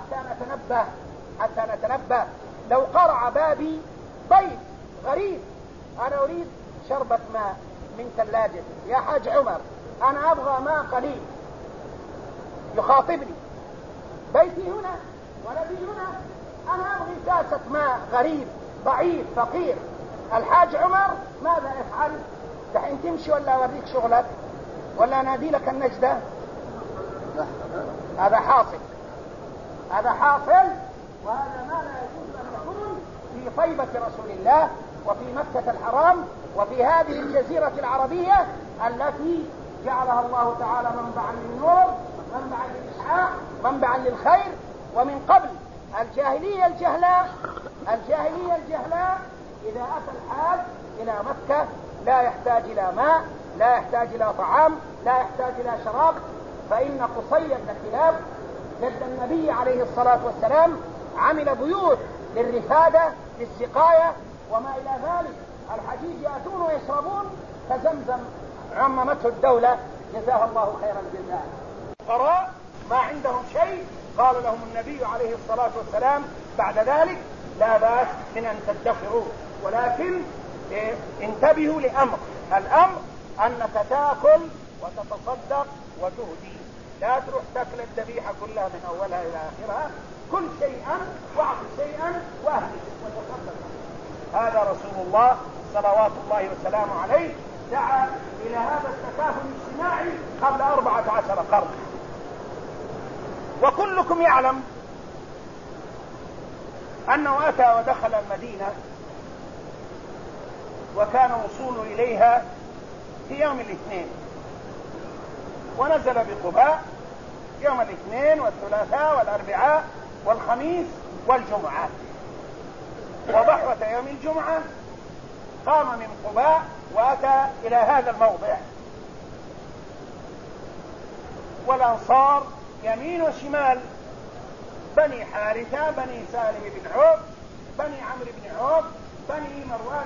حتى نتنبه. لو قرع بابي ضيف غريب أنا أريد شربة ماء من ثلاجتي يا حاج عمر أنا أبغى ماء قليل، يخاطبني بيتي هنا ولدي هنا، أنا أبغي كاسة ماء، غريب ضعيف فقير. الحاج عمر ماذا يفعل؟ دحين تمشي ولا أوريك شغلك ولا أنادي لك النجدة؟ هذا حاصل وهذا ما لا يجوز أن يكون في طيبة رسول الله وفي مكة الحرام وفي هذه الجزيرة العربية التي جعلها الله تعالى منبعا للنور، منبعا للإسعاف، منبعا للخير. ومن قبل الجاهلية الجهلاء إذا أتى الحاج إلى مكة لا يحتاج إلى ماء، لا يحتاج إلى طعام، لا يحتاج إلى شراب. فإن قصي بن كلاب جد النبي عليه الصلاة والسلام عمل بيوت للرفادة للسقاية وما إلى ذلك. الحجيج يأتون ويشربون كزمزم عممته الدولة جزاها الله خير الجزاء. فقراء ما عندهم شيء قال لهم النبي عليه الصلاة والسلام بعد ذلك لا بأس من أن تدخروا، ولكن انتبهوا لأمر، الأمر أنك تأكل وتتصدق وتهدي، لا تروح تأكل الذبيحة كلها من أولها إلى آخرها، كل شيئا واعط شيئا واهدي وتصدق. هذا رسول الله صلوات الله وسلامه عليه دعا إلى هذا التكافل الاجتماعي قبل 14 قرن. وكلكم يعلم أنه أتى ودخل المدينة وكان وصوله إليها في يوم الاثنين، ونزل بقباء يوم الاثنين والثلاثاء والأربعاء والخميس والجمعة، وضحوة يوم الجمعة قام من قباء وأتى إلى هذا الموضع، والأنصار يمين وشمال، بني حارثة، بني سالم بن عوف، بني عمرو بن عوف، بني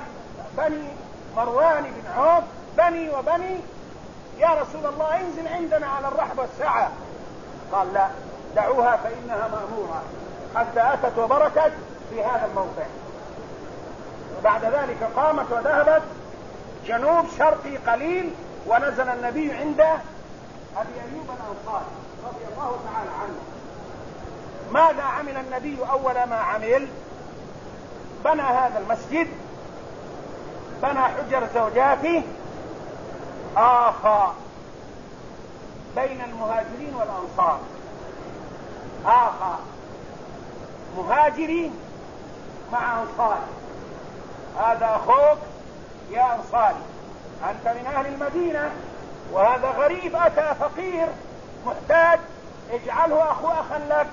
مروان بن عوف، بني وبني. يا رسول الله انزل عندنا على الرحب والسعة. قال لا، دعوها فإنها مأمورة، حتى أتت وبركت في هذا الموضع. وبعد ذلك قامت وذهبت جنوب شرقي قليل، ونزل النبي عند أبي أيوب الأنصاري رضي الله تعالى عنه. ماذا عمل النبي أول ما عمل؟ بنى هذا المسجد، بنى حجر زوجاته، آخى بين المهاجرين والأنصار، آخى مهاجري مع أنصاري، هذا أخوك يا أنصاري، أنت من أهل المدينة وهذا غريب أتى فقير محتاج، اجعله أخا لك.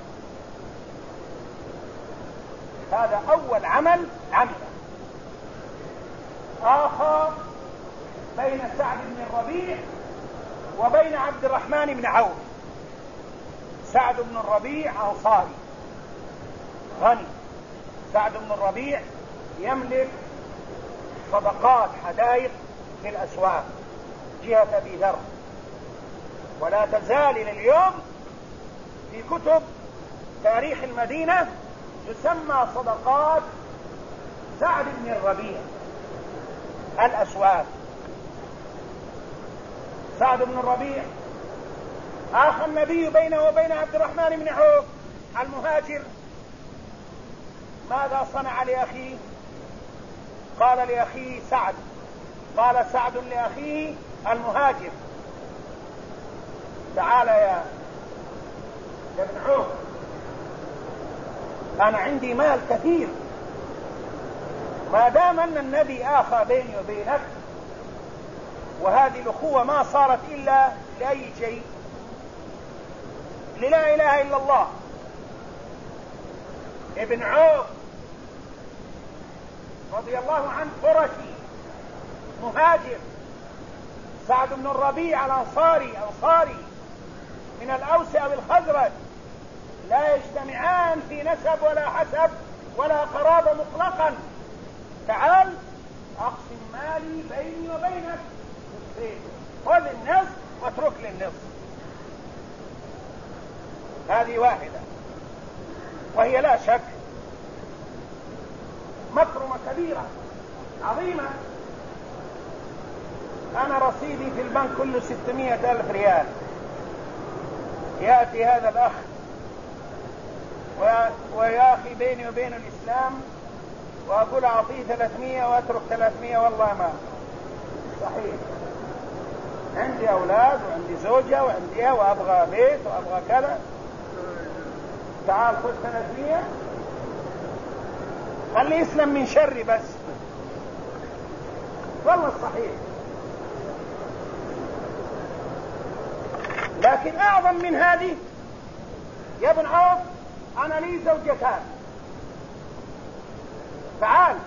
هذا أول عمل عمله. آخر بين سعد بن الربيع وبين عبد الرحمن بن عوف. سعد بن الربيع أنصاري غني، سعد بن الربيع يملك صدقات حدائق في الأسواق، جهة أبي ذر. ولا تزال إلى اليوم في كتب تاريخ المدينة تسمى صدقات سعد بن الربيع الأسواد. سعد بن الربيع آخى النبي بينه وبين عبد الرحمن بن عوف المهاجر. ماذا صنع لأخيه؟ قال لأخيه سعد، قال سعد لأخيه المهاجر: تعال يا ابن عوف، أنا عندي مال كثير، ما دام أن النبي آخى بيني وبينك، وهذه الأخوة ما صارت إلا لأي شيء، للا إله إلا الله. ابن عوف رضي الله عنه قرشي مهاجر، سعد بن الربيع الأنصاري أنصاري من الأوس أو الخزرج، لا يجتمعان في نسب ولا حسب ولا قرابة مطلقا. تعال أقسم مالي بيني وبينك، خذ النصف واترك لي النصف. هذه واحدة، وهي لا شك مكرمة كبيرة عظيمة. أنا رصيدي في البنك كله 600,000 ريال، يأتي هذا الأخ وياخي بيني وبين الإسلام، وأقول أعطيه 300 وأترك 300، والله ما صحيح. عندي أولاد وعندي زوجة وعندي وأبغى بيت وأبغى كذا، تعال خذ 300 خليه يسلم من شري بس، والله الصحيح. لكن أعظم من هذه يا ابن عوف، أنا لي زوجتان، تعال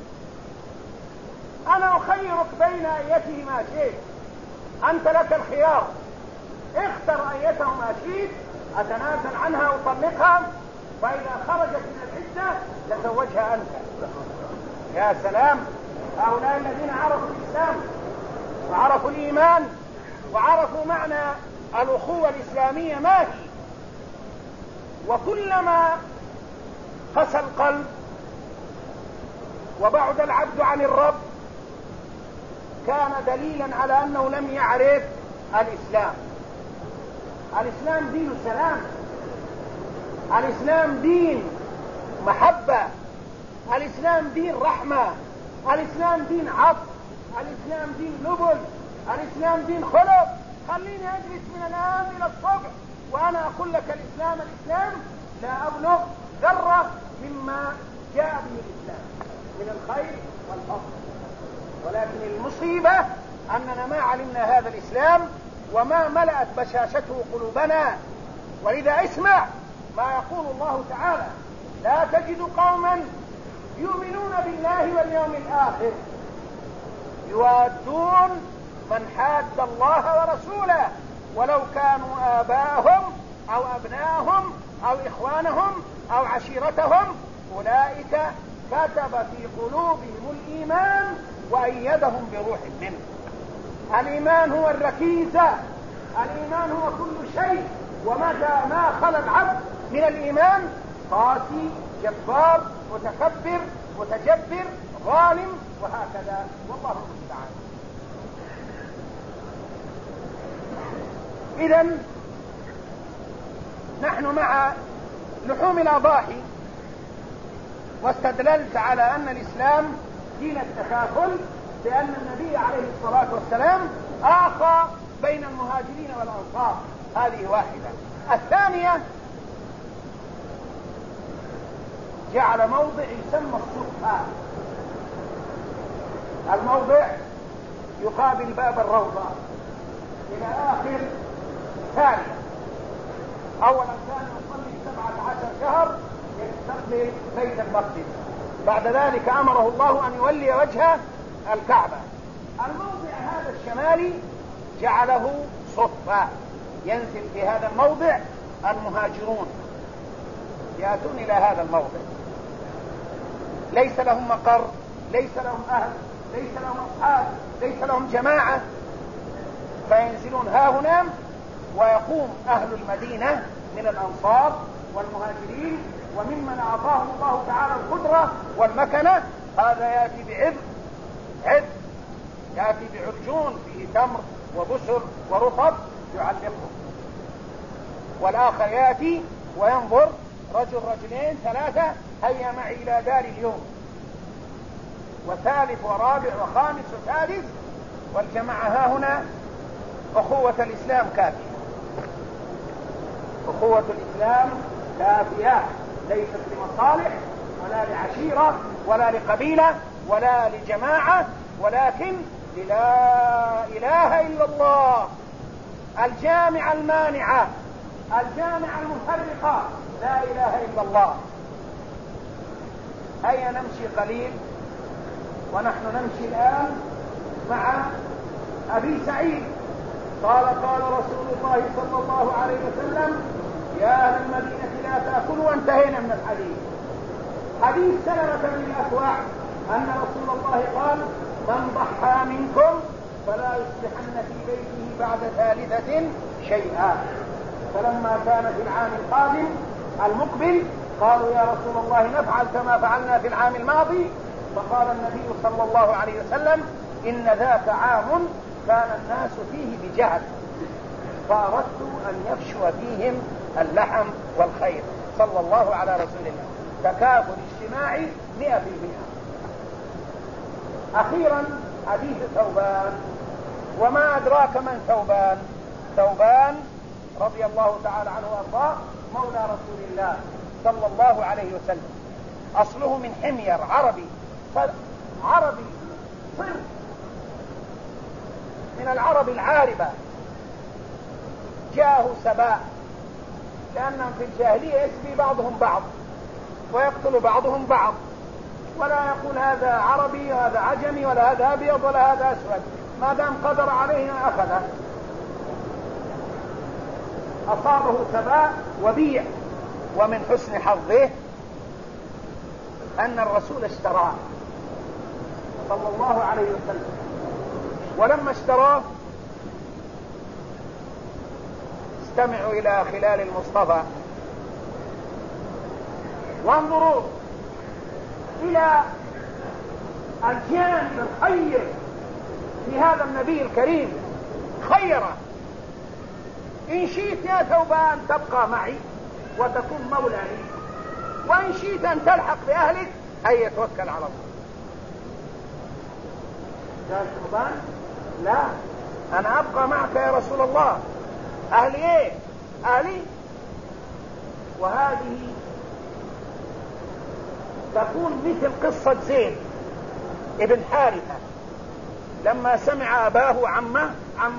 أنا أخيرك بين أيتهما شئت، أنت لك الخيار، اختر أيتهما شئت، أتنازل عنها وطلقها، فإذا خرجت من العدة تزوجها أنت. يا سلام، هؤلاء الذين عرفوا الإسلام وعرفوا الإيمان وعرفوا معنى الأخوة الإسلامية ما هي. وكلما قسى القلب وبعد العبد عن الرب كان دليلا على أنه لم يعرف الإسلام. الإسلام دين سلام، الإسلام دين محبة، الإسلام دين رحمة، الإسلام دين عطف، الإسلام دين نبل، الإسلام دين خلق. خليني أجلس من الآن إلى الصبح وأنا أقول لك الإسلام لا أبلغ ذرة مما جاء به الإسلام من الخير والفضل. ولكن المصيبة أننا ما علمنا هذا الإسلام وما ملأت بشاشته قلوبنا. ولذا اسمع ما يقول الله تعالى: لا تجد قوما يؤمنون بالله واليوم الآخر يوادون من حاد الله ورسوله ولو كانوا آباءهم أو أبناءهم أو إخوانهم أو عشيرتهم أولئك كتب في قلوبهم الإيمان وأيدهم بروح منه. الإيمان هو الركيزة، الإيمان هو كل شيء، ومتى ما خلا العبد من الإيمان قاسي جبار متكبر متجبر ظالم، وهكذا، والله المستعان. إذن نحن مع لحوم الأضاحي، واستدللت على أن الإسلام دين التكافل، لأن النبي عليه الصلاة والسلام آخى بين المهاجرين والأنصار. هذه واحدة. الثانية جعل موضع يسمى الصفحة. الموضع يقابل باب الروضة إلى آخر ثانية. أولا كان يصلي 17 شهر يستقبل بيت المقدس، بعد ذلك أمره الله أن يولي وجه الكعبة. الموضع هذا الشمالي جعله صفة، ينزل في هذا الموضع المهاجرون، يأتون إلى هذا الموضع، ليس لهم مقر، ليس لهم أهل، ليس لهم أصحاب، ليس لهم جماعة، فينزلون هاهنا، ويقوم أهل المدينة من الأنصار والمهاجرين وممن أعطاهم الله تعالى القدرة والمكنة، هذا يأتي بعذ يأتي بعرجون فيه تمر وبسر ورطب يعلقه، والآخر يأتي وينظر رجل رجلين ثلاثة هيا معي إلى دار اليوم، وثالث ورابع وخامس وسادس، والجماعة ها هنا أخوة الإسلام كافية، أخوة الإسلام كافية، ليست لمصالح ولا لعشيرة ولا لقبيلة ولا لجماعة، ولكن لا إله إلا الله الجامعة المانعة الجامعة المفرقة، لا إله إلا الله. هيا نمشي قليل، ونحن نمشي الآن مع أبي سعيد. قال رسول الله صلى الله عليه وسلم: يا أهل المدينة لا تأكلوا. وانتهينا من الحديث. حديث سلمة بن الأكوع أن رسول الله قال: من ضحى منكم فلا يصبحن في بيته بعد ثالثة شيئا. فلما كان في العام القادم المقبل قالوا: يا رسول الله نفعل كما فعلنا في العام الماضي. فقال النبي صلى الله عليه وسلم: إن ذاك عام كان الناس فيه بجهل، فأردت أن يفشو فيهم اللحم والخير. صلى الله على رسول الله. تكافل اجتماعي 100%. أخيرا حديث ثوبان. وما أدراك من ثوبان؟ ثوبان رضي الله تعالى عنه وارضاه مولى رسول الله صلى الله عليه وسلم. أصله من حمير، عربي صرف، من العرب العاربة. جاءه سباء، لأنهم في الجاهلية يسبي بعضهم بعض ويقتل بعضهم بعض، ولا يقول هذا عربي وهذا عجمي ولا هذا أبيض ولا هذا أسود، ما دام قدر عليه أخذه. أصابه سباء وبيع، ومن حسن حظه أن الرسول اشتراه صلى الله عليه وسلم. ولما اشتراه استمعوا إلى خلال المصطفى وانظروا إلى الجانب الخير في هذا النبي الكريم. خيره: إن شئت يا ثوبان تبقى معي وتكون مولى لي، وإن شئت أن تلحق بأهلك هيا توكل على الله. قال ثوبان: لا، أنا أبقى معك يا رسول الله. أهلي إيه؟ أهلي. وهذه تكون مثل قصة زيد ابن حارثة لما سمع أباه عمه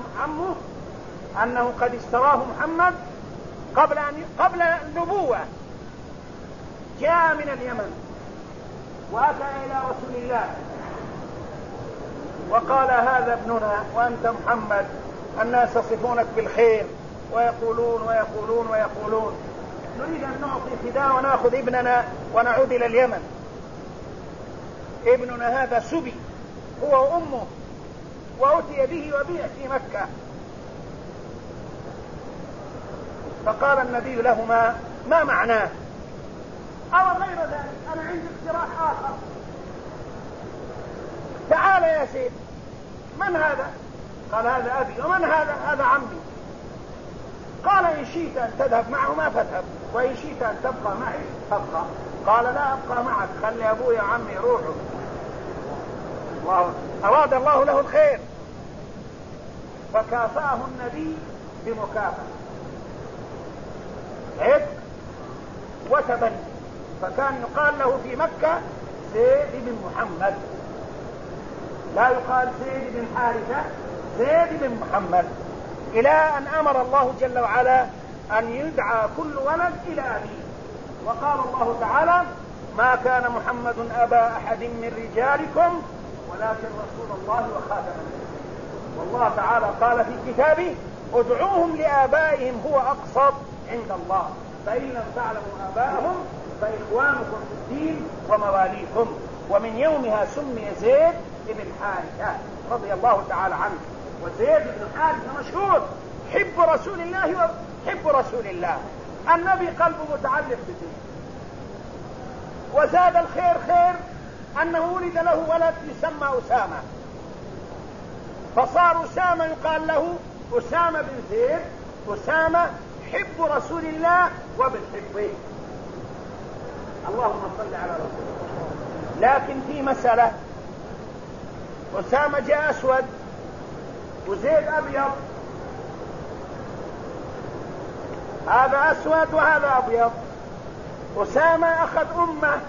أنه قد اشتراه محمد قبل النبوة. جاء من اليمن وأتى إلى رسول الله وقال: هذا ابننا وأنت محمد، الناس يصفونك بالخير ويقولون ويقولون ويقولون، نريد أن نعطي فداء ونأخذ ابننا ونعود إلى اليمن. ابننا هذا سبي هو وأمه، وأتي به وبيع في مكة. فقال النبي لهما: ما معناه؟ أو غير ذلك، أنا عندي اقتراح آخر. تعال يا سيد، من هذا؟ قال: هذا أبي. ومن هذا؟ هذا عمي. قال: إن شئت أن تذهب معهما فاذهب، وإن شئت أن تبقى معي فابقى. قال: لا أبقى معك، خلي أبويا عمي روحه. أراد الله له الخير فكافأه النبي بمكافأة عتق وتبني. فكان يقال له في مكة زيد بن محمد، لا يقال زيد بن حارثة، زيد بن محمد، إلى أن أمر الله جل وعلا أن يدعى كل ولد إلى أبيه. وقال الله تعالى: ما كان محمد أبا أحد من رجالكم ولكن رسول الله وخاتم النبيين. والله تعالى قال في كتابه: ادعوهم لآبائهم هو أقسط عند الله، فإن لم تعلموا آباءهم فإخوانكم في الدين ومواليكم. ومن يومها سمي زيد بن حارثة رضي الله تعالى عنه. وزيد بن حارثة مشهور حب رسول الله وحب رسول الله، النبي قلبه متعلق بزيد. وزاد الخير خير أنه ولد له ولد يسمى أسامة، فصار أسامة يقال له أسامة بن زيد، أسامة حب رسول الله وابن حبه. اللهم صل على رسول الله. لكن في مسألة، أسامة جاء أسود وزيد أبيض، هذا أسود وهذا أبيض. أسامة أخذ أمه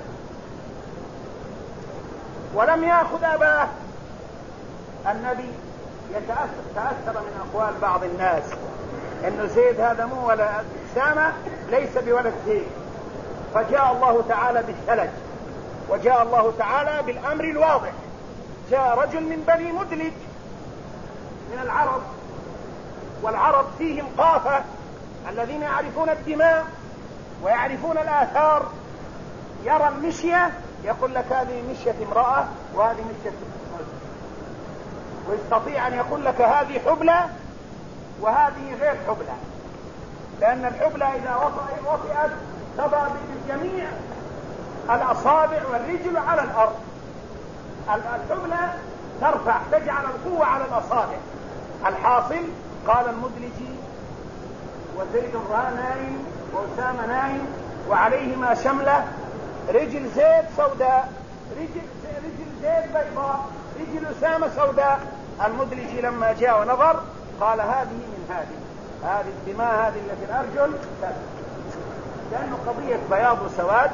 ولم يأخذ أباه. النبي تأثر من أقوال بعض الناس إنه زيد هذا مو ولد أسامة، ليس بولد زيد، فجاء الله تعالى بالثلج، وجاء الله تعالى بالأمر الواضح. جاء رجل من بني مدلج من العرب، والعرب فيهم قافة الذين يعرفون الدماء ويعرفون الآثار، يرى المشية يقول لك هذه مشية امرأة وهذه مشية رجل، ويستطيع أن يقول لك هذه حبلى وهذه غير حبلى، لأن الحبلى إذا وطئت تضع بجميع الأصابع والرجل على الأرض، الحبلى ترفع تجعل القوة على الأصابع. الحاصل قال المدلجي وزيد نايم وأسامة نايم وعليهما شملة، رجل زيد سوداء، رجل زيد بيضاء، رجل أسامة سوداء. المدلجي لما جاء ونظر قال هذه من هذه الدماء، هذه التي الأرجل، لأنه قضية بياض وسواد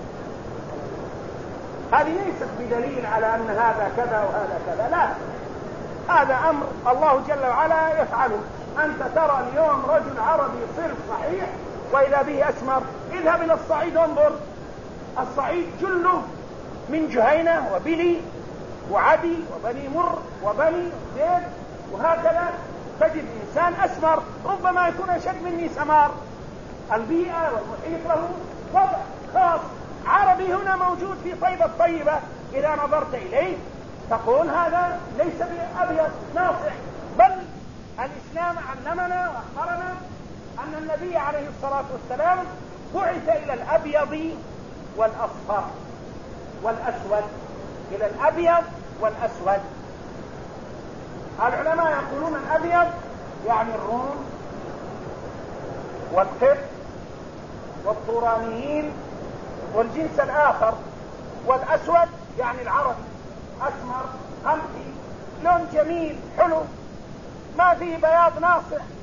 هذه ليست بدليل على أن هذا كذا وهذا كذا، لا، هذا أمر الله جل وعلا يفعله. أنت ترى اليوم رجل عربي صرف صحيح وإذا به أسمر، اذهب إلى الصعيد وانظر، الصعيد جله من جهينة وبلي وعدي وبني مر وبني زيد، وهكذا تجد إنسان أسمر ربما يكون أشد مني سمار. البيئة والمحيط له وضع خاص. عربي هنا موجود في طيبة الطيبة، إذا نظرت إليه تقول هذا ليس بأبيض ناصح، بل الإسلام علمنا وأخبرنا أن النبي عليه الصلاة والسلام بعث إلى الأبيض والأصفر والأسود، إلى الأبيض والأسود. العلماء يقولون الأبيض يعني الروم والقبط والطورانيين والجنس الآخر، والأسود يعني العربي، أسمر قمحي لون جميل حلو ما فيه بياض ناصع،